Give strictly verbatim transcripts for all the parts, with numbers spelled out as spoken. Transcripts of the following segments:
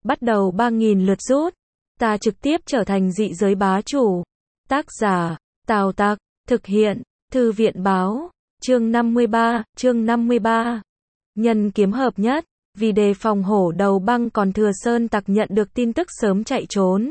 bắt đầu ba nghìn lượt rút. Ta trực tiếp trở thành dị giới bá chủ. Tác giả, Tào Tặc, thực hiện, Thư viện báo, chương năm mươi ba, chương năm mươi ba. Nhân kiếm hợp nhất, vì đề phòng hổ đầu băng còn thừa sơn tặc nhận được tin tức sớm chạy trốn.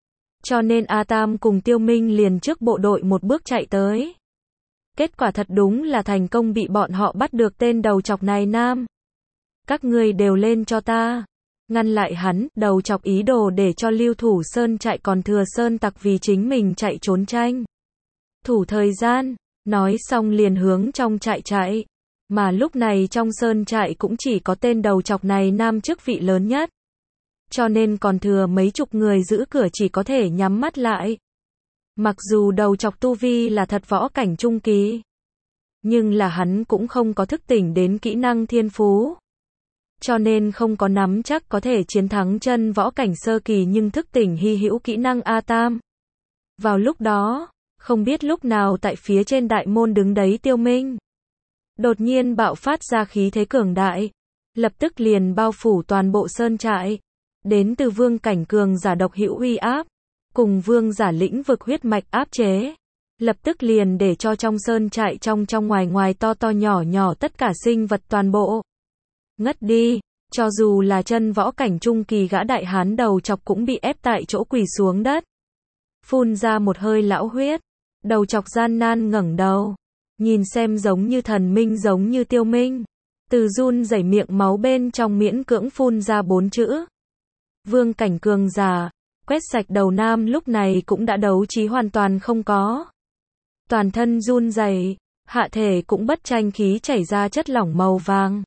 Cho nên A Tam cùng Tiêu Minh liền trước bộ đội một bước chạy tới. Kết quả thật đúng là thành công bị bọn họ bắt được tên đầu chọc này nam. Các ngươi đều lên cho ta. Ngăn lại hắn, đầu chọc ý đồ để cho lưu thủ sơn chạy còn thừa sơn tặc vì chính mình chạy trốn tranh. Thủ thời gian, nói xong liền hướng trong trại chạy. Mà lúc này trong sơn trại cũng chỉ có tên đầu chọc này nam chức vị lớn nhất. Cho nên còn thừa mấy chục người giữ cửa chỉ có thể nhắm mắt lại. Mặc dù đầu chọc tu vi là thật võ cảnh trung kỳ, nhưng là hắn cũng không có thức tỉnh đến kỹ năng thiên phú. Cho nên không có nắm chắc có thể chiến thắng chân võ cảnh sơ kỳ nhưng thức tỉnh hy hữu kỹ năng A Tam. Vào lúc đó, không biết lúc nào tại phía trên đại môn đứng đấy Tiêu Minh. Đột nhiên bạo phát ra khí thế cường đại, lập tức liền bao phủ toàn bộ sơn trại. Đến từ vương cảnh cường giả độc hữu uy áp, cùng vương giả lĩnh vực huyết mạch áp chế. Lập tức liền để cho trong sơn trại trong trong ngoài ngoài to to nhỏ nhỏ tất cả sinh vật toàn bộ ngất đi, cho dù là chân võ cảnh trung kỳ gã đại hán đầu chọc cũng bị ép tại chỗ quỳ xuống đất. Phun ra một hơi lão huyết, đầu chọc gian nan ngẩng đầu, nhìn xem giống như thần minh giống như Tiêu Minh. Từ run rẩy miệng máu bên trong miễn cưỡng phun ra bốn chữ. Vương cảnh cường giả, quét sạch đầu nam lúc này cũng đã đấu trí hoàn toàn không có. Toàn thân run rẩy, hạ thể cũng bất tranh khí chảy ra chất lỏng màu vàng.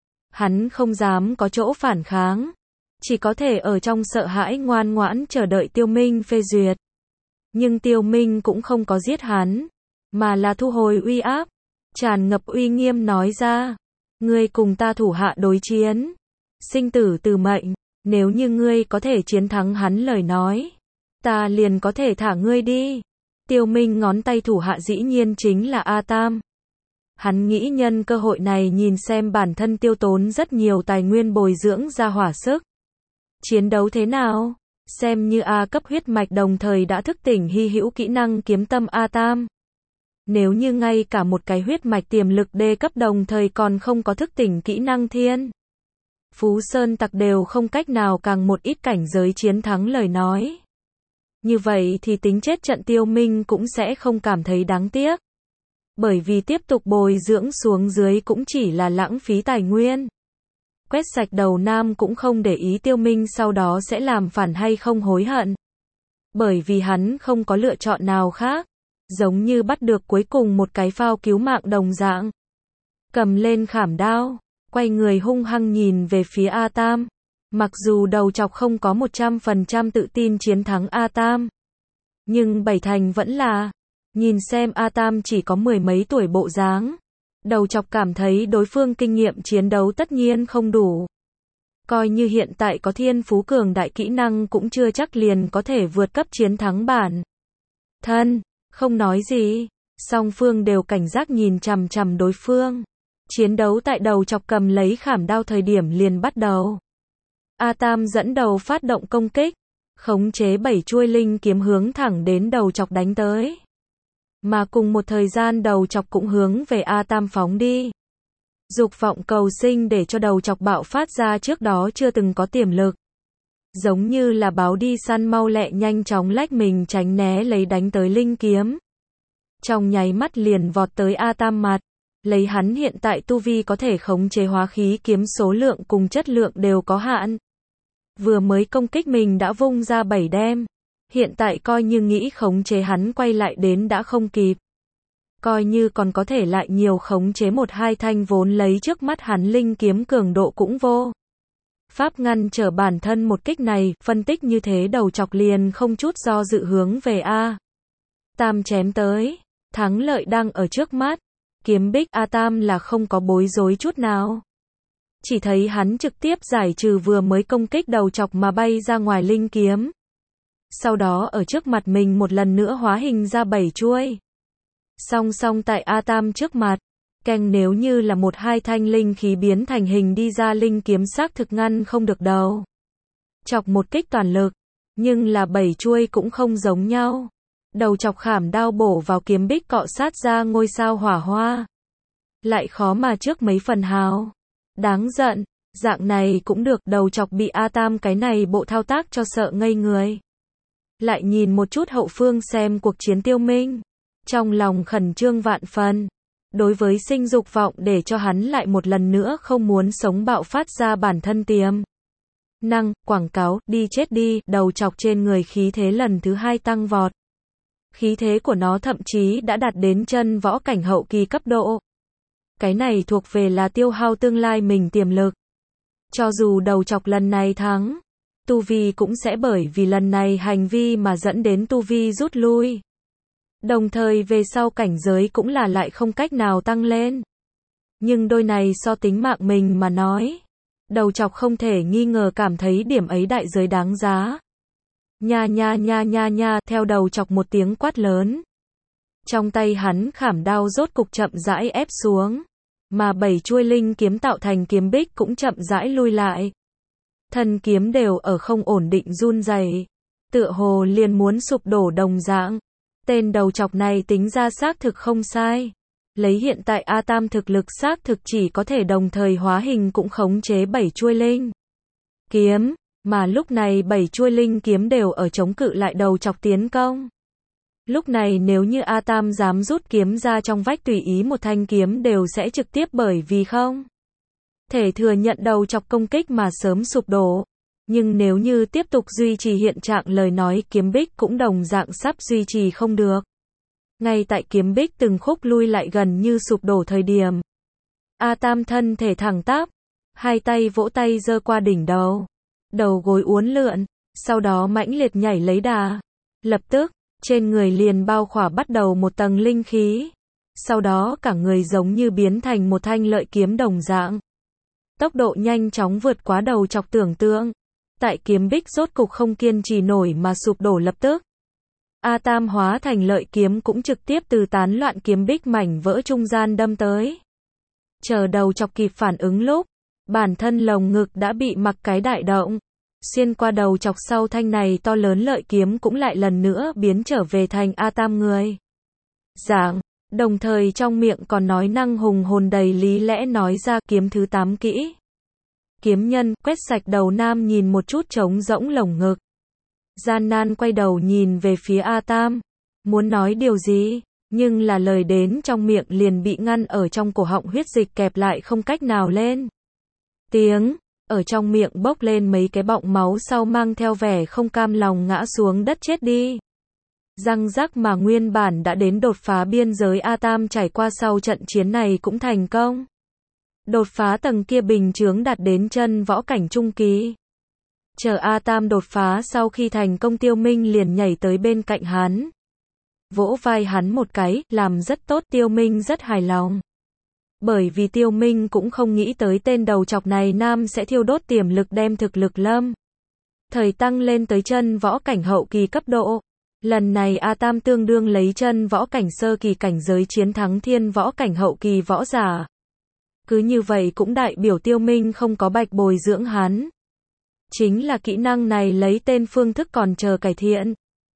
Hắn không dám có chỗ phản kháng, chỉ có thể ở trong sợ hãi ngoan ngoãn chờ đợi Tiêu Minh phê duyệt. Nhưng Tiêu Minh cũng không có giết hắn, mà là thu hồi uy áp, tràn ngập uy nghiêm nói ra, ngươi cùng ta thủ hạ đối chiến, sinh tử từ mệnh, nếu như ngươi có thể chiến thắng hắn lời nói, ta liền có thể thả ngươi đi. Tiêu Minh ngón tay thủ hạ dĩ nhiên chính là A Tam. Hắn nghĩ nhân cơ hội này nhìn xem bản thân tiêu tốn rất nhiều tài nguyên bồi dưỡng ra hỏa sức. Chiến đấu thế nào? Xem như A cấp huyết mạch đồng thời đã thức tỉnh hy hữu kỹ năng kiếm tâm A Tam. Nếu như ngay cả một cái huyết mạch tiềm lực D cấp đồng thời còn không có thức tỉnh kỹ năng thiên Phú Sơn tặc đều không cách nào càng một ít cảnh giới chiến thắng lời nói. Như vậy thì tính chết trận Tiêu Minh cũng sẽ không cảm thấy đáng tiếc. Bởi vì tiếp tục bồi dưỡng xuống dưới cũng chỉ là lãng phí tài nguyên. Quét sạch đầu nam cũng không để ý Tiêu Minh sau đó sẽ làm phản hay không hối hận. Bởi vì hắn không có lựa chọn nào khác. Giống như bắt được cuối cùng một cái phao cứu mạng đồng dạng. Cầm lên khảm đao, quay người hung hăng nhìn về phía A Tam. Mặc dù đầu chọc không có một trăm phần trăm tự tin chiến thắng A Tam, nhưng bảy thành vẫn là. Nhìn xem A Tam chỉ có mười mấy tuổi bộ dáng, đầu chọc cảm thấy đối phương kinh nghiệm chiến đấu tất nhiên không đủ. Coi như hiện tại có thiên phú cường đại kỹ năng cũng chưa chắc liền có thể vượt cấp chiến thắng bản thân. Không nói gì, song phương đều cảnh giác nhìn chằm chằm đối phương. Chiến đấu tại đầu chọc cầm lấy khảm đao thời điểm liền bắt đầu. A Tam dẫn đầu phát động công kích, khống chế bảy chuôi linh kiếm hướng thẳng đến đầu chọc đánh tới. Mà cùng một thời gian đầu chọc cũng hướng về A Tam phóng đi. Dục vọng cầu sinh để cho đầu chọc bạo phát ra trước đó chưa từng có tiềm lực. Giống như là báo đi săn mau lẹ nhanh chóng lách mình tránh né lấy đánh tới linh kiếm. Trong nháy mắt liền vọt tới A Tam mặt. Lấy hắn hiện tại tu vi có thể khống chế hóa khí kiếm số lượng cùng chất lượng đều có hạn. Vừa mới công kích mình đã vung ra bảy đem. Hiện tại coi như nghĩ khống chế hắn quay lại đến đã không kịp. Coi như còn có thể lại nhiều khống chế một hai thanh vốn lấy trước mắt hắn linh kiếm cường độ cũng vô pháp ngăn trở bản thân một kích này. Phân tích như thế đầu chọc liền không chút do dự hướng về A Tam chém tới. Thắng lợi đang ở trước mắt. Kiếm bích A Tam là không có bối rối chút nào. Chỉ thấy hắn trực tiếp giải trừ vừa mới công kích đầu chọc mà bay ra ngoài linh kiếm. Sau đó ở trước mặt mình một lần nữa hóa hình ra bảy chuôi. Song song tại A Tam trước mặt. Keng nếu như là một hai thanh linh khí biến thành hình đi ra linh kiếm xác thực ngăn không được đầu chọc một kích toàn lực. Nhưng là bảy chuôi cũng không giống nhau. Đầu chọc khảm đao bổ vào kiếm bích cọ sát ra ngôi sao hỏa hoa. Lại khó mà trước mấy phần hào. Đáng giận, dạng này cũng được, đầu chọc bị A Tam cái này bộ thao tác cho sợ ngây người. Lại nhìn một chút hậu phương xem cuộc chiến Tiêu Minh. Trong lòng khẩn trương vạn phần. Đối với sinh dục vọng để cho hắn lại một lần nữa không muốn sống bạo phát ra bản thân tiềm năng, quảng cáo, đi chết đi, đầu chọc trên người khí thế lần thứ hai tăng vọt. Khí thế của nó thậm chí đã đạt đến chân võ cảnh hậu kỳ cấp độ. Cái này thuộc về là tiêu hao tương lai mình tiềm lực. Cho dù đầu chọc lần này thắng, tu vi cũng sẽ bởi vì lần này hành vi mà dẫn đến tu vi rút lui. Đồng thời về sau cảnh giới cũng là lại không cách nào tăng lên. Nhưng đôi này so tính mạng mình mà nói, đầu chọc không thể nghi ngờ cảm thấy điểm ấy đại giới đáng giá. Nha nha nha nha nha, theo đầu chọc một tiếng quát lớn. Trong tay hắn khảm đao rốt cục chậm rãi ép xuống, mà bảy chuôi linh kiếm tạo thành kiếm bích cũng chậm rãi lui lại. Thân kiếm đều ở không ổn định run rẩy, tựa hồ liền muốn sụp đổ đồng dạng. Tên đầu chọc này tính ra xác thực không sai. Lấy hiện tại A Tam thực lực xác thực chỉ có thể đồng thời hóa hình cũng khống chế bảy chuôi linh kiếm, mà lúc này bảy chuôi linh kiếm đều ở chống cự lại đầu chọc tiến công. Lúc này nếu như A Tam dám rút kiếm ra trong vách tùy ý một thanh kiếm đều sẽ trực tiếp bởi vì không thể thừa nhận đầu chọc công kích mà sớm sụp đổ. Nhưng nếu như tiếp tục duy trì hiện trạng lời nói kiếm bích cũng đồng dạng sắp duy trì không được. Ngay tại kiếm bích từng khúc lui lại gần như sụp đổ thời điểm. A Tam thân thể thẳng tắp, hai tay vỗ tay giơ qua đỉnh đầu. Đầu gối uốn lượn, sau đó mãnh liệt nhảy lấy đà. Lập tức, trên người liền bao khỏa bắt đầu một tầng linh khí. Sau đó cả người giống như biến thành một thanh lợi kiếm đồng dạng. Tốc độ nhanh chóng vượt quá đầu chọc tưởng tượng. Tại kiếm bích rốt cục không kiên trì nổi mà sụp đổ lập tức. A Tam hóa thành lợi kiếm cũng trực tiếp từ tán loạn kiếm bích mảnh vỡ trung gian đâm tới. Chờ đầu chọc kịp phản ứng lúc, bản thân lồng ngực đã bị mặc cái đại động. Xuyên qua đầu chọc sau thanh này to lớn lợi kiếm cũng lại lần nữa biến trở về thành A Tam người. Dạng, đồng thời trong miệng còn nói năng hùng hồn đầy lý lẽ nói ra kiếm thứ tám kỹ. Kiếm nhân, quét sạch đầu nam nhìn một chút trống rỗng lồng ngực. Gian nan quay đầu nhìn về phía A Tam. Muốn nói điều gì, nhưng là lời đến trong miệng liền bị ngăn ở trong cổ họng huyết dịch kẹp lại không cách nào lên. Tiếng, ở trong miệng bốc lên mấy cái bọng máu sau mang theo vẻ không cam lòng ngã xuống đất chết đi. Răng rắc mà nguyên bản đã đến đột phá biên giới A Tam trải qua sau trận chiến này cũng thành công. Đột phá tầng kia bình chướng đạt đến chân võ cảnh trung kỳ. Chờ A Tam đột phá sau khi thành công Tiêu Minh liền nhảy tới bên cạnh hắn. Vỗ vai hắn một cái, làm rất tốt, Tiêu Minh rất hài lòng. Bởi vì Tiêu Minh cũng không nghĩ tới tên đầu chọc này nam sẽ thiêu đốt tiềm lực đem thực lực lâm thời tăng lên tới chân võ cảnh hậu kỳ cấp độ. Lần này A Tam tương đương lấy chân võ cảnh sơ kỳ cảnh giới chiến thắng thiên võ cảnh hậu kỳ võ giả. Cứ như vậy cũng đại biểu Tiêu Minh không có bạch bồi dưỡng hắn. Chính là kỹ năng này lấy tên phương thức còn chờ cải thiện.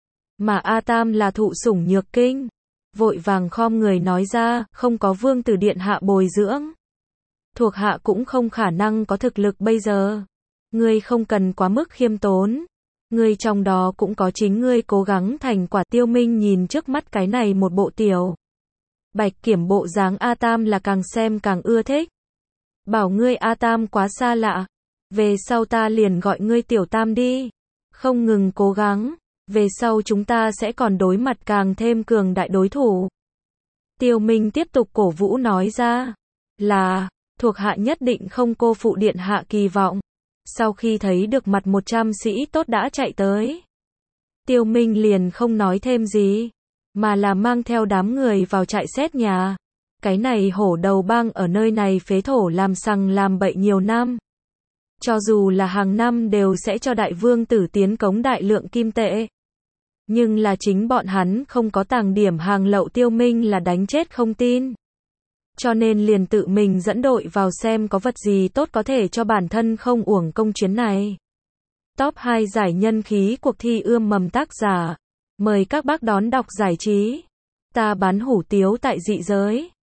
Mà A Tam là thụ sủng nhược kinh. Vội vàng khom người nói ra, không có vương tử điện hạ bồi dưỡng. Thuộc hạ cũng không khả năng có thực lực bây giờ. Ngươi không cần quá mức khiêm tốn. Ngươi trong đó cũng có chính ngươi cố gắng thành quả. Tiêu Minh nhìn trước mắt cái này một bộ tiểu bạch kiểm bộ dáng A Tam là càng xem càng ưa thích. Bảo ngươi A Tam quá xa lạ. Về sau ta liền gọi ngươi tiểu Tam đi. Không ngừng cố gắng. Về sau chúng ta sẽ còn đối mặt càng thêm cường đại đối thủ. Tiêu Minh tiếp tục cổ vũ nói ra. Là, thuộc hạ nhất định không cô phụ điện hạ kỳ vọng. Sau khi thấy được mặt một trăm sĩ tốt đã chạy tới. Tiêu Minh liền không nói thêm gì. Mà là mang theo đám người vào trại xét nhà. Cái này hổ đầu bang ở nơi này phế thổ làm sằng làm bậy nhiều năm. Cho dù là hàng năm đều sẽ cho đại vương tử tiến cống đại lượng kim tệ. Nhưng là chính bọn hắn không có tàng điểm hàng lậu Tiêu Minh là đánh chết không tin. Cho nên liền tự mình dẫn đội vào xem có vật gì tốt có thể cho bản thân không uổng công chuyến này. Top hai giải nhân khí cuộc thi ươm mầm tác giả. Mời các bác đón đọc giải trí. Ta bán hủ tiếu tại dị giới.